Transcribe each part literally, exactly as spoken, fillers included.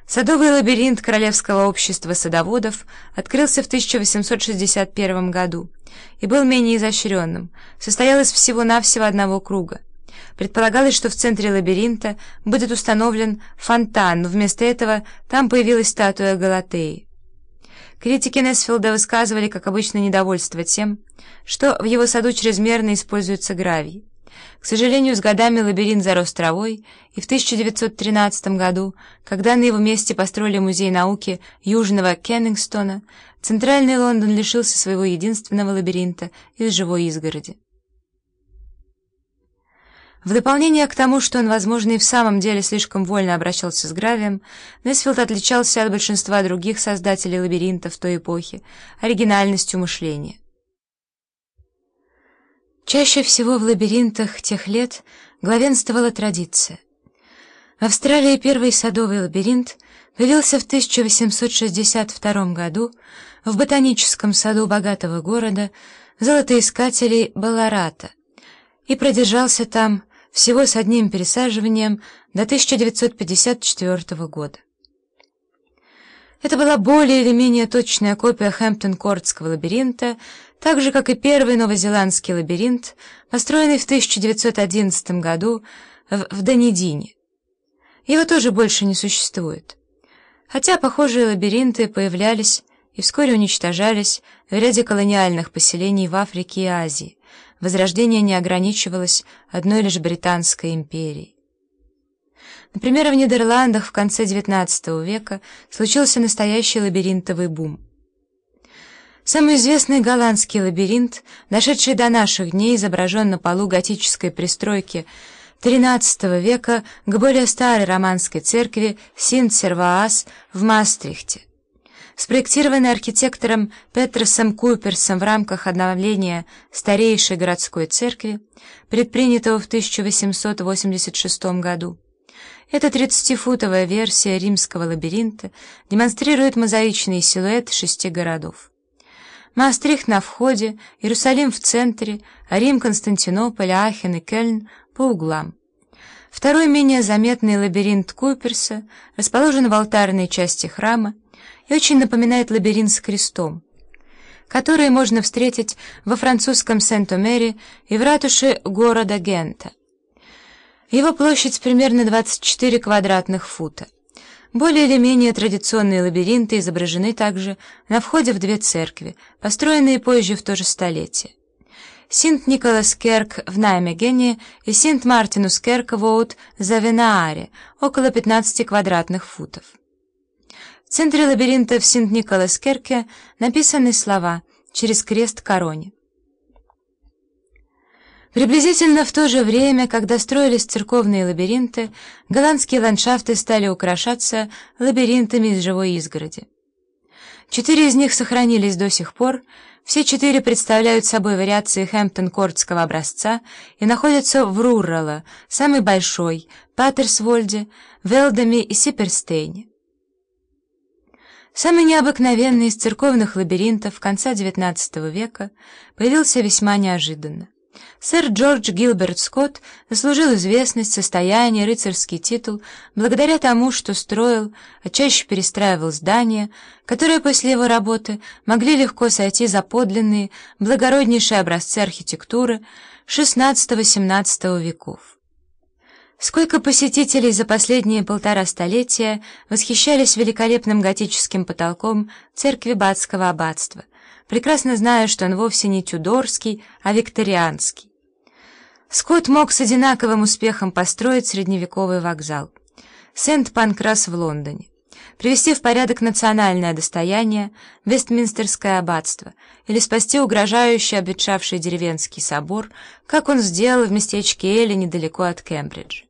Садовый лабиринт Королевского общества садоводов открылся в тысяча восемьсот шестьдесят первом году и был менее изощренным, состоял из всего-навсего одного круга. Предполагалось, что в центре лабиринта будет установлен фонтан, но вместо этого там появилась статуя Галатеи. Критики Несфилда высказывали, как обычно, недовольство тем, что в его саду чрезмерно используется гравий. К сожалению, с годами лабиринт зарос травой, и в тысяча девятьсот тринадцатом году, когда на его месте построили музей науки Южного Кеннингстона, центральный Лондон лишился своего единственного лабиринта из живой изгороди. В дополнение к тому, что он, возможно, и в самом деле слишком вольно обращался с гравием, Несфилд отличался от большинства других создателей лабиринтов той эпохи оригинальностью мышления. Чаще всего в лабиринтах тех лет главенствовала традиция. В Австралии первый садовый лабиринт появился в тысяча восемьсот шестьдесят втором году в ботаническом саду богатого города золотоискателей Балларата и продержался там всего с одним пересаживанием до тысяча девятьсот пятьдесят четвёртого года. Это была более или менее точная копия Хэмптон-Кортского лабиринта, так же, как и первый новозеландский лабиринт, построенный в тысяча девятьсот одиннадцатом году в, в Данидине. Его тоже больше не существует. Хотя похожие лабиринты появлялись и вскоре уничтожались в ряде колониальных поселений в Африке и Азии. Возрождение не ограничивалось одной лишь Британской империей. Например, в Нидерландах в конце девятнадцатого века случился настоящий лабиринтовый бум. Самый известный голландский лабиринт, дошедший до наших дней, изображен на полу готической пристройки тринадцатого века к более старой романской церкви Синт-Серваас в Маастрихте. Спроектированный архитектором Петерсом Куперсом в рамках обновления старейшей городской церкви, предпринятого в тысяча восемьсот восемьдесят шестом году. Эта тридцатифутовая версия римского лабиринта демонстрирует мозаичный силуэт шести городов. Маастрихт на входе, Иерусалим в центре, а Рим, Константинополь, Ахен и Кельн по углам. Второй, менее заметный лабиринт Куперса расположен в алтарной части храма и очень напоминает лабиринт с крестом, который можно встретить во французском Сент-Омере и в ратуше города Гента. Его площадь примерно двадцать четыре квадратных фута. Более или менее традиционные лабиринты изображены также на входе в две церкви, построенные позже в то же столетие. Синт-Николас-Керк в Наймегене и Синт-Мартинус-Керк-Воут за Венааре, около пятнадцати квадратных футов. В центре лабиринта в Синт-Николас-Керке написаны слова «Через крест короне». Приблизительно в то же время, когда строились церковные лабиринты, голландские ландшафты стали украшаться лабиринтами из живой изгороди. Четыре из них сохранились до сих пор, все четыре представляют собой вариации Хэмптон-Кортского образца и находятся в Руррелла, самый большой, Патерсвольде, Велдаме и Сиперстейне. Самый необыкновенный из церковных лабиринтов конца девятнадцатого века появился весьма неожиданно. Сэр Джордж Гилберт Скотт заслужил известность, состояние, рыцарский титул благодаря тому, что строил, а чаще перестраивал здания, которые после его работы могли легко сойти за подлинные, благороднейшие образцы архитектуры шестнадцатого-семнадцатого веков. Сколько посетителей за последние полтора столетия восхищались великолепным готическим потолком церкви Батского аббатства, прекрасно зная, что он вовсе не тюдорский, а викторианский. Скотт мог с одинаковым успехом построить средневековый вокзал Сент-Панкрас в Лондоне, привести в порядок национальное достояние Вестминстерское аббатство или спасти угрожающий обветшавший деревенский собор, как он сделал в местечке Эли недалеко от Кембриджа.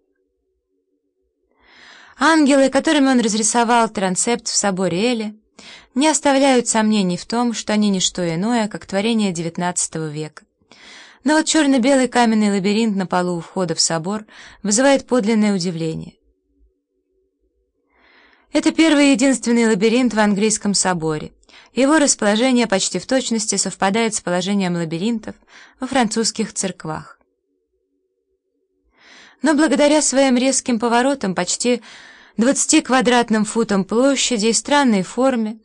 Ангелы, которыми он разрисовал трансепт в соборе Эли, не оставляют сомнений в том, что они не что иное, как творение девятнадцатого века. Но вот черно-белый каменный лабиринт на полу у входа в собор вызывает подлинное удивление. Это первый и единственный лабиринт в английском соборе. Его расположение почти в точности совпадает с положением лабиринтов во французских церквах. Но благодаря своим резким поворотам почти двадцати квадратным футом площади и странной форме,